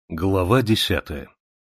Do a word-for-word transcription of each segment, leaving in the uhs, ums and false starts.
Глава десятая.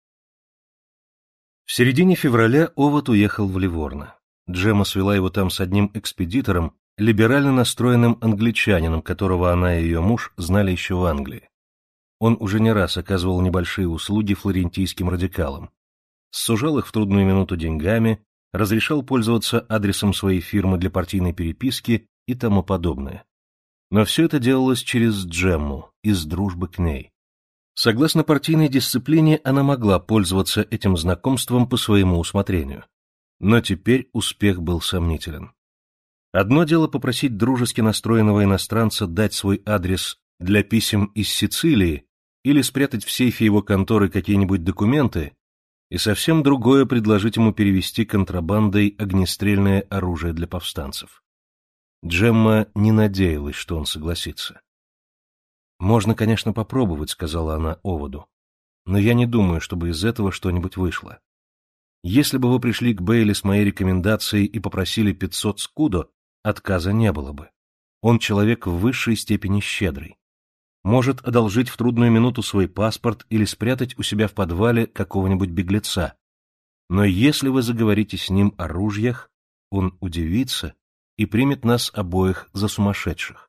В середине февраля Овод уехал в Ливорно. Джемма свела его там с одним экспедитором, либерально настроенным англичанином, которого она и ее муж знали еще в Англии. Он уже не раз оказывал небольшие услуги флорентийским радикалам. Сужал их в трудную минуту деньгами, разрешал пользоваться адресом своей фирмы для партийной переписки и тому подобное. Но все это делалось через Джемму, из дружбы к ней. Согласно партийной дисциплине, она могла пользоваться этим знакомством по своему усмотрению. Но теперь успех был сомнителен. Одно дело попросить дружески настроенного иностранца дать свой адрес для писем из Сицилии или спрятать в сейфе его конторы какие-нибудь документы, и совсем другое предложить ему перевести контрабандой огнестрельное оружие для повстанцев. Джемма не надеялась, что он согласится. «Можно, конечно, попробовать», — сказала она Оводу, «но я не думаю, чтобы из этого что-нибудь вышло. Если бы вы пришли к Бейли с моей рекомендацией и попросили пятьсот скудо, отказа не было бы. Он человек в высшей степени щедрый. Может одолжить в трудную минуту свой паспорт или спрятать у себя в подвале какого-нибудь беглеца. Но если вы заговорите с ним о ружьях, он удивится и примет нас обоих за сумасшедших.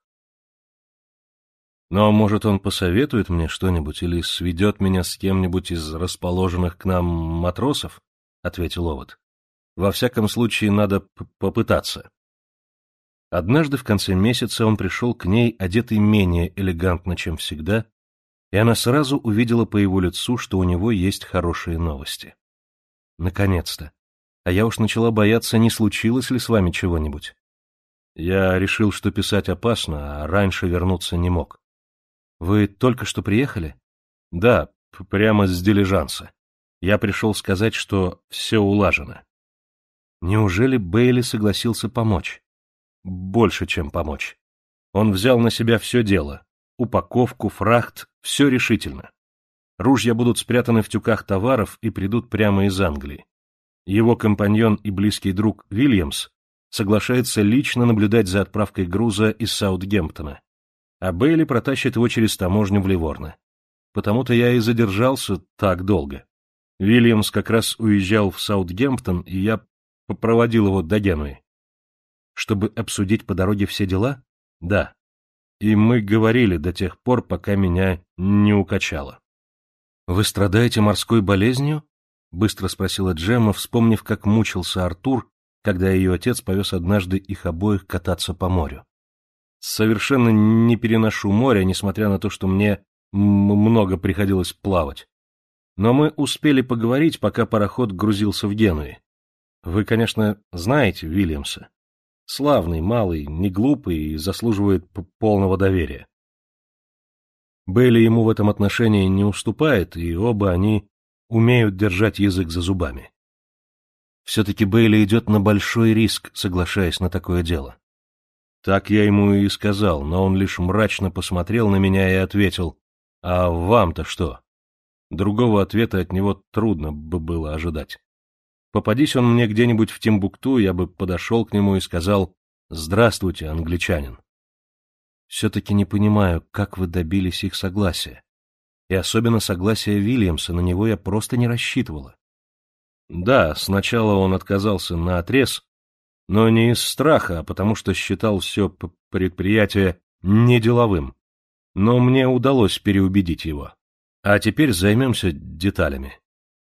Но, может, он посоветует мне что-нибудь или сведет меня с кем-нибудь из расположенных к нам матросов? — ответил Овод. — Во всяком случае, надо попытаться. Однажды в конце месяца он пришел к ней, одетый менее элегантно, чем всегда, и она сразу увидела по его лицу, что у него есть хорошие новости. — Наконец-то! А я уж начала бояться, не случилось ли с вами чего-нибудь. Я решил, что писать опасно, а раньше вернуться не мог. Вы только что приехали? Да, прямо с дилижанса. Я пришел сказать, что все улажено. Неужели Бейли согласился помочь? Больше, чем помочь. Он взял на себя все дело. Упаковку, фрахт, все решительно. Ружья будут спрятаны в тюках товаров и придут прямо из Англии. Его компаньон и близкий друг Вильямс соглашается лично наблюдать за отправкой груза из Саутгемптона, а Бейли протащит его через таможню в Ливорно. Потому-то я и задержался так долго. Вильямс как раз уезжал в Саутгемптон, и я попроводил его до Генуи. Чтобы обсудить по дороге все дела? Да. И мы говорили до тех пор, пока меня не укачало. — Вы страдаете морской болезнью? — быстро спросила Джемма, вспомнив, как мучился Артур, когда ее отец повез однажды их обоих кататься по морю. Совершенно не переношу море, несмотря на то, что мне много приходилось плавать. Но мы успели поговорить, пока пароход грузился в Генуе. Вы, конечно, знаете Вильямса. Славный, малый, не глупый и заслуживает полного доверия. Бейли ему в этом отношении не уступает, и оба они умеют держать язык за зубами. Все-таки Бейли идет на большой риск, соглашаясь на такое дело. Так я ему и сказал, но он лишь мрачно посмотрел на меня и ответил: «А вам-то что?» Другого ответа от него трудно бы было ожидать. Попадись он мне где-нибудь в Тимбукту, я бы подошел к нему и сказал: «Здравствуйте, англичанин». Все-таки не понимаю, как вы добились их согласия. И особенно согласия Вильямса, на него я просто не рассчитывала. Да, сначала он отказался наотрез, но не из страха, а потому что считал все предприятие неделовым. Но мне удалось переубедить его. А теперь займемся деталями.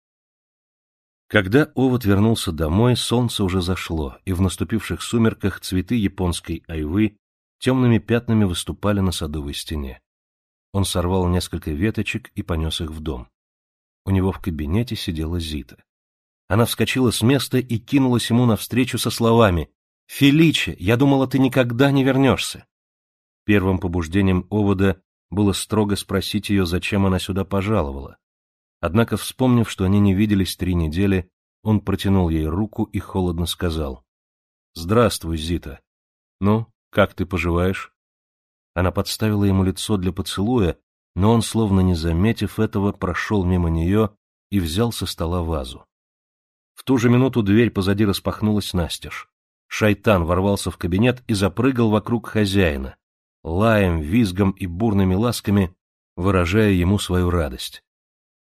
Когда Овод вернулся домой, солнце уже зашло, и в наступивших сумерках цветы японской айвы темными пятнами выступали на садовой стене. Он сорвал несколько веточек и понес их в дом. У него в кабинете сидела Зита. Она вскочила с места и кинулась ему навстречу со словами: «Феличе, я думала, ты никогда не вернешься». Первым побуждением Овода было строго спросить ее, зачем она сюда пожаловала. Однако, вспомнив, что они не виделись три недели, он протянул ей руку и холодно сказал: «Здравствуй, Зита. Ну, как ты поживаешь?» Она подставила ему лицо для поцелуя, но он, словно не заметив этого, прошел мимо нее и взял со стола вазу. В ту же минуту дверь позади распахнулась настежь. Шайтан ворвался в кабинет и запрыгал вокруг хозяина, лаем, визгом и бурными ласками выражая ему свою радость.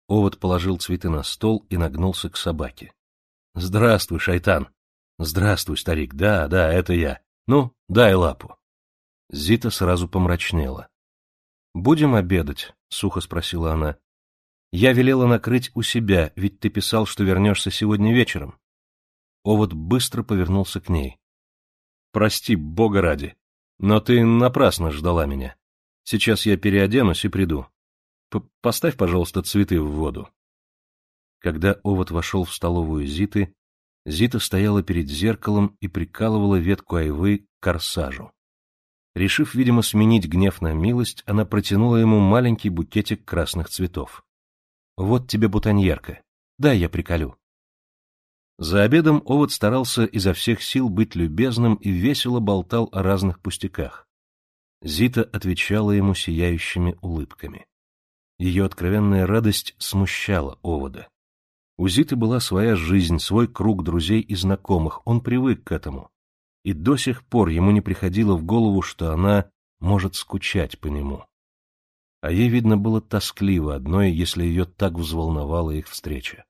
Овод положил цветы на стол и нагнулся к собаке. — Здравствуй, шайтан! — Здравствуй, старик, да, да, это я. Ну, дай лапу. Зита сразу помрачнела. — Будем обедать? — сухо спросила она. — Я велела накрыть у себя, ведь ты писал, что вернешься сегодня вечером. Овод быстро повернулся к ней. — Прости, бога ради, но ты напрасно ждала меня. Сейчас я переоденусь и приду. П- Поставь, пожалуйста, цветы в воду. Когда Овод вошел в столовую Зиты, Зита стояла перед зеркалом и прикалывала ветку айвы к корсажу. Решив, видимо, сменить гнев на милость, она протянула ему маленький букетик красных цветов. — Вот тебе бутоньерка. Дай я приколю. За обедом Овод старался изо всех сил быть любезным и весело болтал о разных пустяках. Зита отвечала ему сияющими улыбками. Ее откровенная радость смущала Овода. У Зиты была своя жизнь, свой круг друзей и знакомых, он привык к этому. И до сих пор ему не приходило в голову, что она может скучать по нему. А ей, видно, было тоскливо одной, если ее так взволновала их встреча.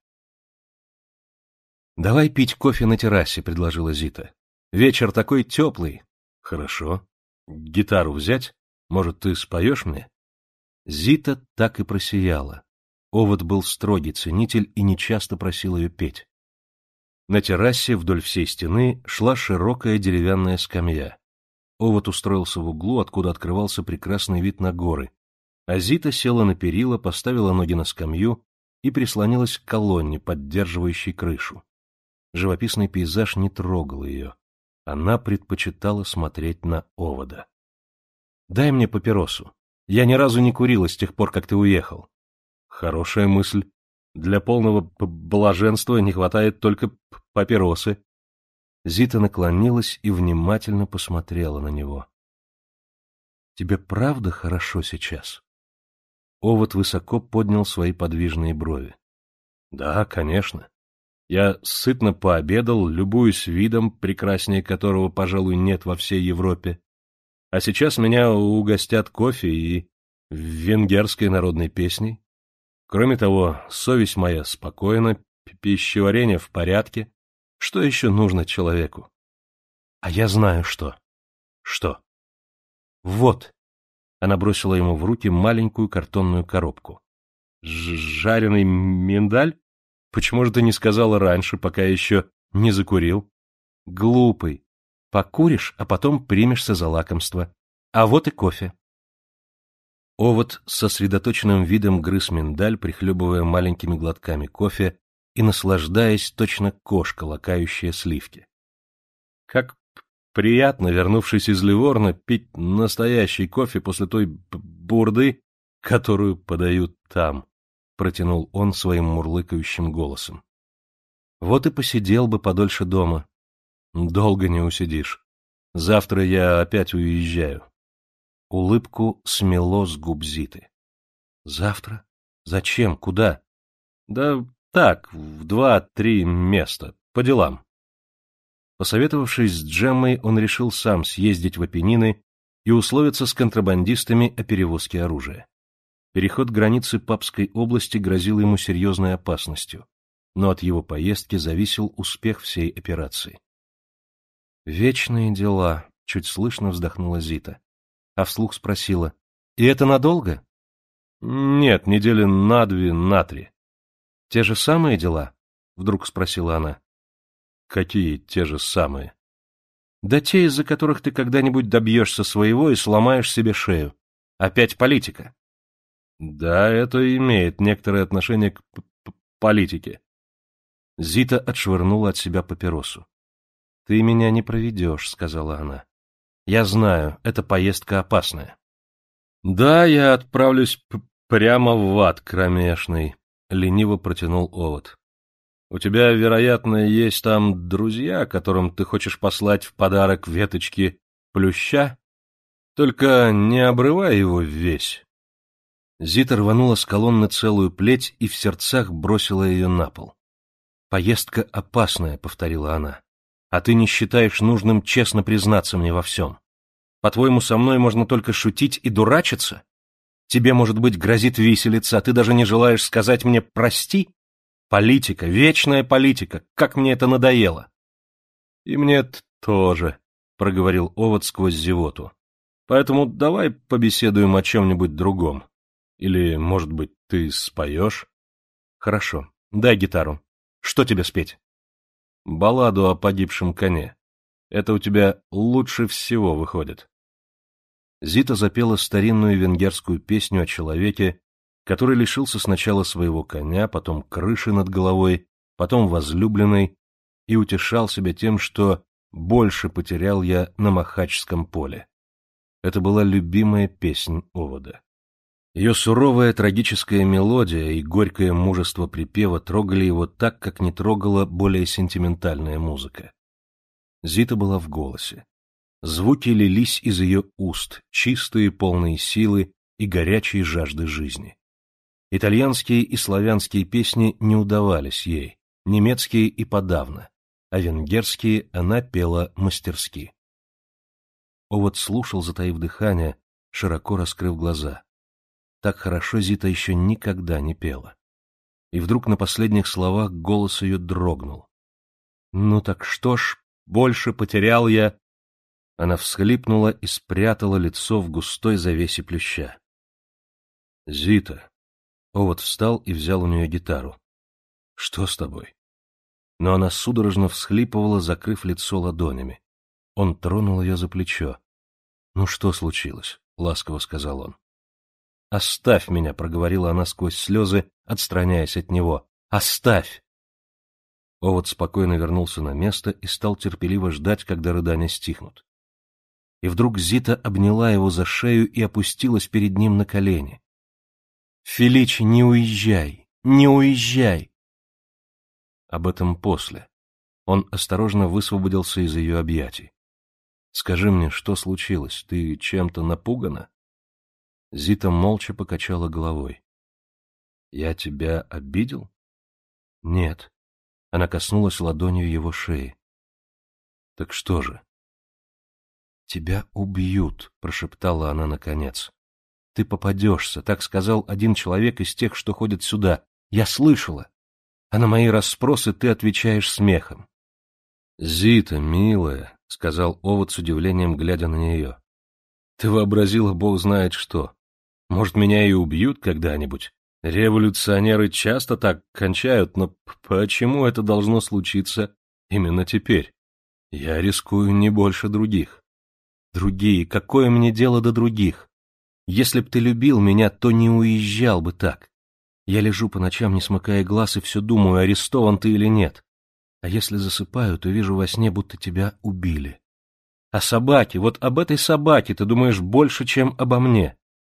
— Давай пить кофе на террасе, — предложила Зита. — Вечер такой теплый. — Хорошо. Гитару взять? Может, ты споешь мне? Зита так и просияла. Овод был строгий ценитель и нечасто просил ее петь. На террасе вдоль всей стены шла широкая деревянная скамья. Овод устроился в углу, откуда открывался прекрасный вид на горы, а Зита села на перила, поставила ноги на скамью и прислонилась к колонне, поддерживающей крышу. Живописный пейзаж не трогал ее. Она предпочитала смотреть на Овода. — Дай мне папиросу. Я ни разу не курила с тех пор, как ты уехал. — Хорошая мысль. Для полного блаженства не хватает только папиросы. Зита наклонилась и внимательно посмотрела на него. — Тебе правда хорошо сейчас? Овод высоко поднял свои подвижные брови. — Да, конечно. Я сытно пообедал, любуюсь видом, прекраснее которого, пожалуй, нет во всей Европе. А сейчас меня угостят кофе и венгерской народной песней. Кроме того, совесть моя спокойна, пищеварение в порядке. Что еще нужно человеку? А я знаю, что. Что? Вот. Она бросила ему в руки маленькую картонную коробку. Ж Жареный миндаль? Почему же ты не сказала раньше, пока еще не закурил? Глупый. Покуришь, а потом примешься за лакомство. А вот и кофе. Овод с сосредоточенным видом грыз миндаль, прихлебывая маленькими глотками кофе и наслаждаясь, точно кошка, лакающая сливки. Как приятно, вернувшись из Ливорно, пить настоящий кофе после той бурды, которую подают там, — протянул он своим мурлыкающим голосом. Вот и посидел бы подольше дома. Долго не усидишь. Завтра я опять уезжаю. Улыбку смело с губ Зиты. Завтра? Зачем? Куда? Да так, в два-три места, по делам. Посоветовавшись с Джеммой, он решил сам съездить в Апеннины и условиться с контрабандистами о перевозке оружия. Переход границы Папской области грозил ему серьезной опасностью, но от его поездки зависел успех всей операции. «Вечные дела», — чуть слышно вздохнула Зита, а вслух спросила, «И это надолго?» «Нет, недели на две, на три». «Те же самые дела?» — вдруг спросила она. «Какие те же самые?» «Да те, из-за которых ты когда-нибудь добьешься своего и сломаешь себе шею. Опять политика». «Да, это имеет некоторое отношение к п -п политике». Зита отшвырнула от себя папиросу. — Ты меня не проведешь, — сказала она. — Я знаю, эта поездка опасная. — Да, я отправлюсь п прямо в ад кромешный, — лениво протянул Овод. — У тебя, вероятно, есть там друзья, которым ты хочешь послать в подарок веточки плюща? Только не обрывай его весь. Зита рванула с колонны целую плеть и в сердцах бросила ее на пол. — Поездка опасная, — повторила она. А ты не считаешь нужным честно признаться мне во всем? По-твоему, со мной можно только шутить и дурачиться? Тебе, может быть, грозит виселица, а ты даже не желаешь сказать мне «прости»? Политика, вечная политика, как мне это надоело!» «И мне тоже», — проговорил Овод сквозь зевоту. «Поэтому давай побеседуем о чем-нибудь другом. Или, может быть, ты споешь?» «Хорошо, дай гитару. Что тебе спеть?» «Балладу о погибшем коне. Это у тебя лучше всего выходит». Зита запела старинную венгерскую песню о человеке, который лишился сначала своего коня, потом крыши над головой, потом возлюбленной, и утешал себя тем, что больше потерял я на Махачском поле. Это была любимая песнь Овода. Ее суровая трагическая мелодия и горькое мужество припева трогали его так, как не трогала более сентиментальная музыка. Зита была в голосе. Звуки лились из ее уст, чистые, полные силы и горячей жажды жизни. Итальянские и славянские песни не удавались ей, немецкие и подавно, а венгерские она пела мастерски. Овод слушал, затаив дыхание, широко раскрыв глаза. Так хорошо Зита еще никогда не пела. И вдруг на последних словах голос ее дрогнул. «Ну так что ж, больше потерял я...» Она всхлипнула и спрятала лицо в густой завесе плюща. «Зита!» Овод встал и взял у нее гитару. «Что с тобой?» Но она судорожно всхлипывала, закрыв лицо ладонями. Он тронул ее за плечо. «Ну что случилось?» — ласково сказал он. «Оставь меня!» — проговорила она сквозь слезы, отстраняясь от него. «Оставь!» Овод спокойно вернулся на место и стал терпеливо ждать, когда рыдания стихнут. И вдруг Зита обняла его за шею и опустилась перед ним на колени. «Феличи, не уезжай! Не уезжай!» Об этом после. Он осторожно высвободился из ее объятий. «Скажи мне, что случилось? Ты чем-то напугана?» Зита молча покачала головой. «Я тебя обидел?» «Нет». Она коснулась ладонью его шеи. «Так что же?» «Тебя убьют», — прошептала она наконец. «Ты попадешься», — так сказал один человек из тех, что ходят сюда. Я слышала. А на мои расспросы ты отвечаешь смехом. «Зита, милая», — сказал Овод с удивлением, глядя на нее. «Ты вообразила бог знает что. Может, меня и убьют когда-нибудь. Революционеры часто так кончают, но почему это должно случиться именно теперь? Я рискую не больше других». «Другие? Какое мне дело до других? Если б ты любил меня, то не уезжал бы так. Я лежу по ночам, не смыкая глаз, и все думаю, арестован ты или нет. А если засыпаю, то вижу во сне, будто тебя убили. А собаке, вот об этой собаке ты думаешь больше, чем обо мне».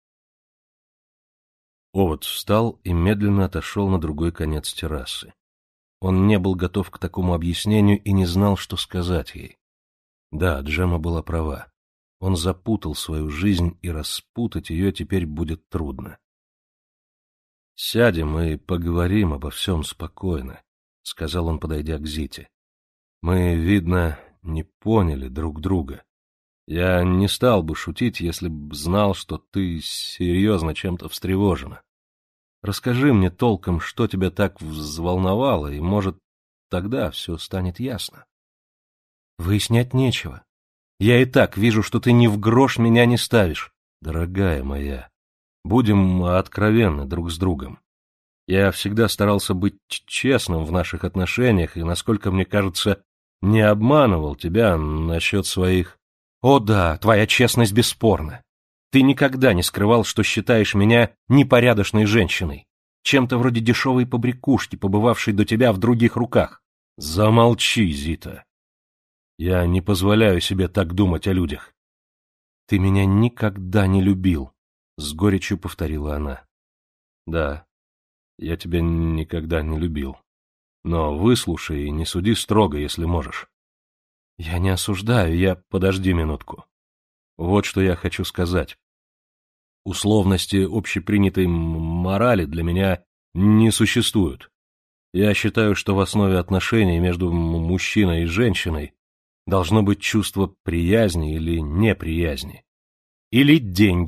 Овод встал и медленно отошел на другой конец террасы. Он не был готов к такому объяснению и не знал, что сказать ей. Да, Джемма была права. Он запутал свою жизнь, и распутать ее теперь будет трудно. «Сядем и поговорим обо всем спокойно», — сказал он, подойдя к Зите. «Мы, видно, не поняли друг друга. Я не стал бы шутить, если б знал, что ты серьезно чем-то встревожена. Расскажи мне толком, что тебя так взволновало, и, может, тогда все станет ясно». «Выяснять нечего. Я и так вижу, что ты ни в грош меня не ставишь». «Дорогая моя, будем откровенны друг с другом. Я всегда старался быть честным в наших отношениях и, насколько мне кажется, не обманывал тебя насчет своих...» «О да, твоя честность бесспорна. Ты никогда не скрывал, что считаешь меня непорядочной женщиной, чем-то вроде дешевой побрякушки, побывавшей до тебя в других руках». «Замолчи, Зита. Я не позволяю себе так думать о людях». «Ты меня никогда не любил», — с горечью повторила она. «Да, я тебя никогда не любил. Но выслушай и не суди строго, если можешь». «Я не осуждаю, я... Подожди минутку. Вот что я хочу сказать. Условности общепринятой морали для меня не существуют. Я считаю, что в основе отношений между мужчиной и женщиной должно быть чувство приязни или неприязни. Или деньги,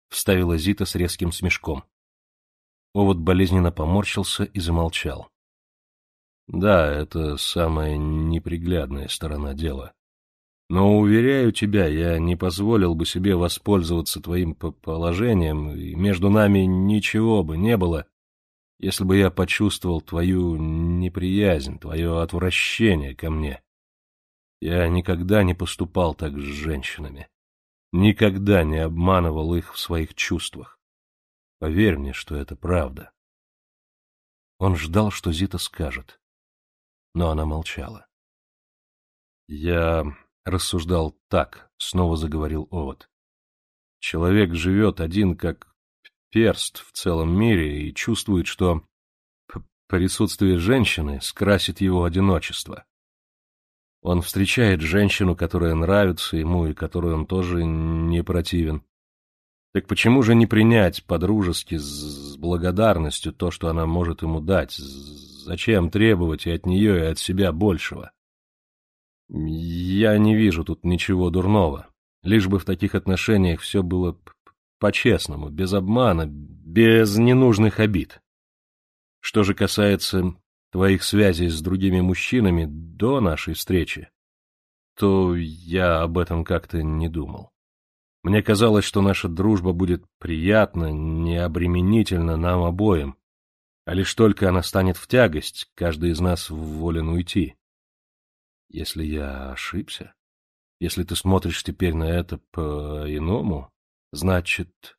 — вставила Зита с резким смешком. Овод болезненно поморщился и замолчал. — Да, это самая неприглядная сторона дела. Но, уверяю тебя, я не позволил бы себе воспользоваться твоим положением, и между нами ничего бы не было, если бы я почувствовал твою неприязнь, твое отвращение ко мне. Я никогда не поступал так с женщинами, никогда не обманывал их в своих чувствах. Поверь мне, что это правда. Он ждал, что Зита скажет, но она молчала. Я рассуждал так, снова заговорил Овод. Человек живет один как перст в целом мире и чувствует, что присутствие женщины скрасит его одиночество. Он встречает женщину, которая нравится ему и которой он тоже не противен. Так почему же не принять по-дружески, с благодарностью то, что она может ему дать? Зачем требовать и от нее, и от себя большего? Я не вижу тут ничего дурного. Лишь бы в таких отношениях все было по-честному, без обмана, без ненужных обид. Что же касается твоих связей с другими мужчинами до нашей встречи, то я об этом как-то не думал. Мне казалось, что наша дружба будет приятна, необременительна нам обоим, а лишь только она станет в тягость, каждый из нас волен уйти. Если я ошибся, если ты смотришь теперь на это по-иному, значит...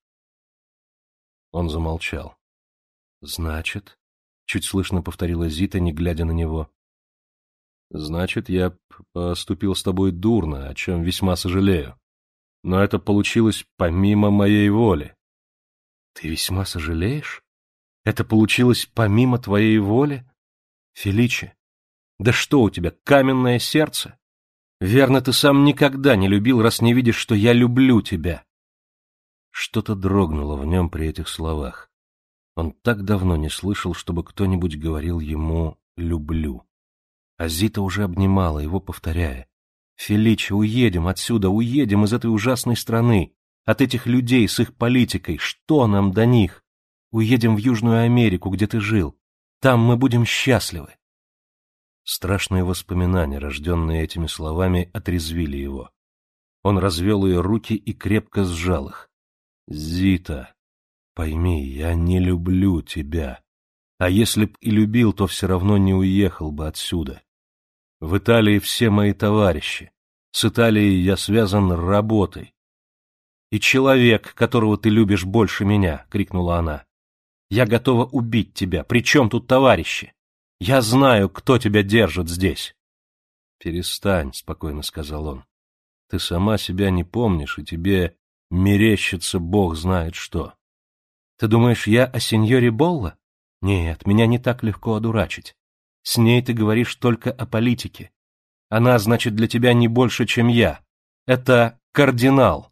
Он замолчал. Значит... Чуть слышно повторила Зита, не глядя на него. Значит, я поступил с тобой дурно, о чем весьма сожалею. Но это получилось помимо моей воли. Ты весьма сожалеешь? Это получилось помимо твоей воли? Феличи, да что у тебя, каменное сердце? Верно, ты сам никогда не любил, раз не видишь, что я люблю тебя. Что-то дрогнуло в нем при этих словах. Он так давно не слышал, чтобы кто-нибудь говорил ему «люблю». А Зита уже обнимала его, повторяя: «Феличи, уедем отсюда, уедем из этой ужасной страны, от этих людей с их политикой, что нам до них? Уедем в Южную Америку, где ты жил, там мы будем счастливы». Страшные воспоминания, рожденные этими словами, отрезвили его. Он развел ее руки и крепко сжал их. «Зита, пойми, я не люблю тебя. А если б и любил, то все равно не уехал бы отсюда. В Италии все мои товарищи. С Италией я связан работой. И человек, которого ты любишь больше меня, — крикнула она. Я готова убить тебя. При чем тут товарищи? Я знаю, кто тебя держит здесь. Перестань, — спокойно сказал он. Ты сама себя не помнишь, и тебе мерещится бог знает что. Ты думаешь, я о сеньоре Болла? Нет, меня не так легко одурачить. С ней ты говоришь только о политике. Она, значит, для тебя не больше, чем я. Это кардинал.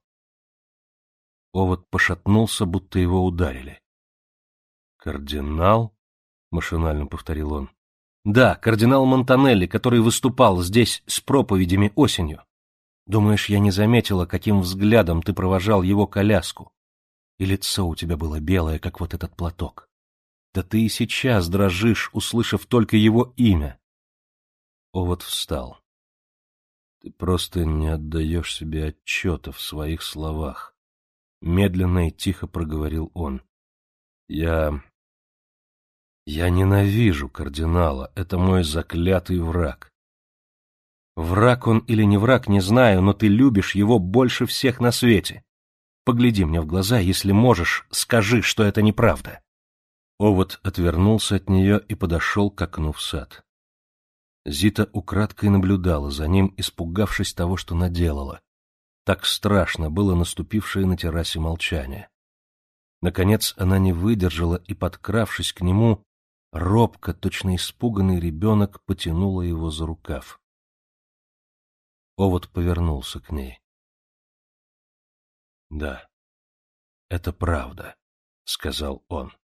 Овод пошатнулся, будто его ударили. «Кардинал?» — машинально повторил он. «Да, кардинал Монтанелли, который выступал здесь с проповедями осенью. Думаешь, я не заметила, каким взглядом ты провожал его коляску? И лицо у тебя было белое, как вот этот платок. Да ты и сейчас дрожишь, услышав только его имя». Овод встал. «Ты просто не отдаешь себе отчета в своих словах», — медленно и тихо проговорил он. «Я... я ненавижу кардинала, это мой заклятый враг. Враг он или не враг, не знаю, но ты любишь его больше всех на свете. Погляди мне в глаза, если можешь, скажи, что это неправда». Овод отвернулся от нее и подошел к окну в сад. Зита украдкой наблюдала за ним, испугавшись того, что наделала. Так страшно было наступившее на террасе молчание. Наконец она не выдержала и, подкравшись к нему, робко, точно испуганный ребенок, потянула его за рукав. Овод повернулся к ней. — Да, это правда, — сказал он.